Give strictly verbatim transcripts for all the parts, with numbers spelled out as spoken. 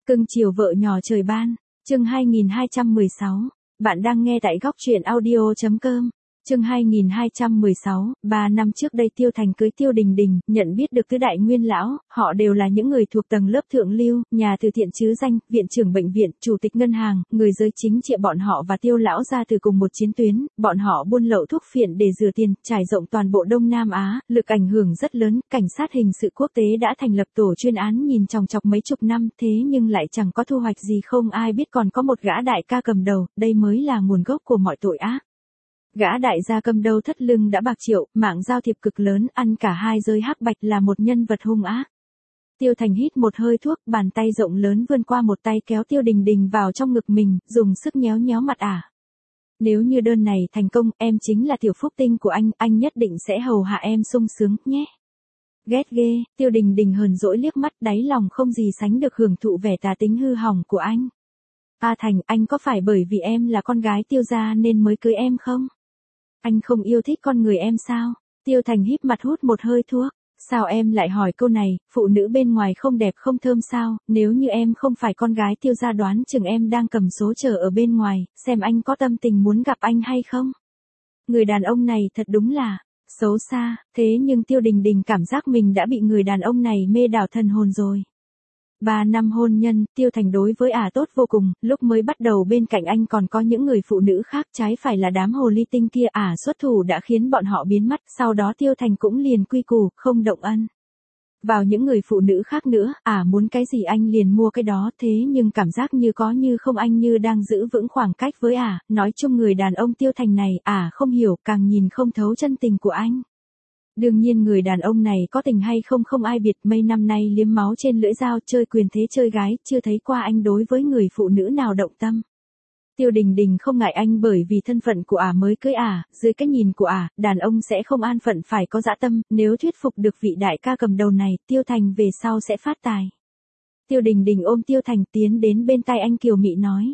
Cưng chiều vợ nhỏ trời ban, chương hai nghìn hai trăm mười sáu. Bạn đang nghe tại góc truyện audio chấm com. Chương hai nghìn hai trăm mười sáu, ba năm trước đây Tiêu Thành cưới Tiêu Đình Đình, nhận biết được tứ đại nguyên lão, họ đều là những người thuộc tầng lớp thượng lưu, nhà từ thiện chứ danh, viện trưởng bệnh viện, chủ tịch ngân hàng, người giới chính trị. Bọn họ và Tiêu lão ra từ cùng một chiến tuyến, bọn họ buôn lậu thuốc phiện để rửa tiền, trải rộng toàn bộ Đông Nam Á, lực ảnh hưởng rất lớn. Cảnh sát hình sự quốc tế đã thành lập tổ chuyên án nhìn chòng chọc mấy chục năm, thế nhưng lại chẳng có thu hoạch gì. Không ai biết còn có một gã đại ca cầm đầu, đây mới là nguồn gốc của mọi tội ác. Gã đại gia cầm đầu thất lưng đã bạc triệu, mạng giao thiệp cực lớn, ăn cả hai giới hắc bạch, là một nhân vật hung ác. Tiêu Thành hít một hơi thuốc, bàn tay rộng lớn vươn qua một tay kéo Tiêu Đình Đình vào trong ngực mình, dùng sức nhéo nhéo mặt ả. Nếu như đơn này thành công, em chính là tiểu phúc tinh của anh, anh nhất định sẽ hầu hạ em sung sướng, nhé. Ghét ghê, Tiêu Đình Đình hờn dỗi liếc mắt, đáy lòng không gì sánh được hưởng thụ vẻ tà tính hư hỏng của anh. A Thành, anh có phải bởi vì em là con gái Tiêu gia nên mới cưới em không? Anh không yêu thích con người em sao? Tiêu Thành híp mặt hút một hơi thuốc. Sao em lại hỏi câu này, phụ nữ bên ngoài không đẹp không thơm sao? Nếu như em không phải con gái Tiêu gia đoán chừng em đang cầm số chờ ở bên ngoài, xem anh có tâm tình muốn gặp anh hay không? Người đàn ông này thật đúng là xấu xa, thế nhưng Tiêu Đình Đình cảm giác mình đã bị người đàn ông này mê đảo thần hồn rồi. Ba năm hôn nhân, Tiêu Thành đối với ả tốt vô cùng, lúc mới bắt đầu bên cạnh anh còn có những người phụ nữ khác, trái phải là đám hồ ly tinh kia, ả xuất thủ đã khiến bọn họ biến mất, sau đó Tiêu Thành cũng liền quy củ, không động ân vào những người phụ nữ khác nữa, ả muốn cái gì anh liền mua cái đó, thế nhưng cảm giác như có như không, anh như đang giữ vững khoảng cách với ả, nói chung người đàn ông Tiêu Thành này, ả không hiểu, càng nhìn không thấu chân tình của anh. Đương nhiên người đàn ông này có tình hay không không ai biết, mấy năm nay liếm máu trên lưỡi dao, chơi quyền thế chơi gái, chưa thấy qua anh đối với người phụ nữ nào động tâm. Tiêu Đình Đình không ngại anh bởi vì thân phận của ả mới cưới ả, dưới cái nhìn của ả, đàn ông sẽ không an phận phải có dã tâm, nếu thuyết phục được vị đại ca cầm đầu này, Tiêu Thành về sau sẽ phát tài. Tiêu Đình Đình ôm Tiêu Thành tiến đến bên tai anh kiều mị nói.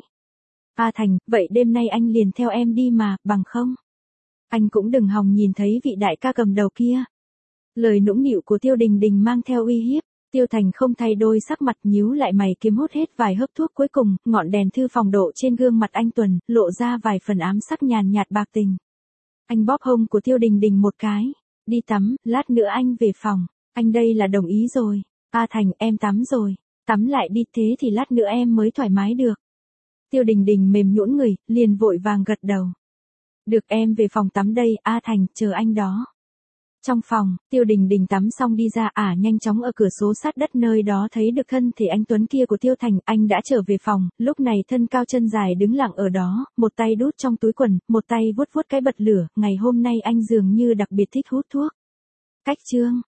A Thành, vậy đêm nay anh liền theo em đi mà, bằng không? Anh cũng đừng hòng nhìn thấy vị đại ca cầm đầu kia. Lời nũng nịu của Tiêu Đình Đình mang theo uy hiếp. Tiêu Thành không thay đôi sắc mặt, nhíu lại mày kiếm hút hết vài hớp thuốc, cuối cùng, ngọn đèn thư phòng độ trên gương mặt anh Tuần, lộ ra vài phần ám sắc nhàn nhạt bạc tình. Anh bóp hông của Tiêu Đình Đình một cái. Đi tắm, lát nữa anh về phòng. Anh đây là đồng ý rồi. A Thành, em tắm rồi. Tắm lại đi, thế thì lát nữa em mới thoải mái được. Tiêu Đình Đình mềm nhũn người, liền vội vàng gật đầu. Được, em về phòng tắm đây, A Thành, chờ anh đó. Trong phòng, Tiêu Đình Đình tắm xong đi ra, ả nhanh chóng ở cửa sổ sát đất nơi đó thấy được thân thể anh Tuấn kia của Tiêu Thành, anh đã trở về phòng, lúc này thân cao chân dài đứng lặng ở đó, một tay đút trong túi quần, một tay vuốt vuốt cái bật lửa, ngày hôm nay anh dường như đặc biệt thích hút thuốc. Cách chương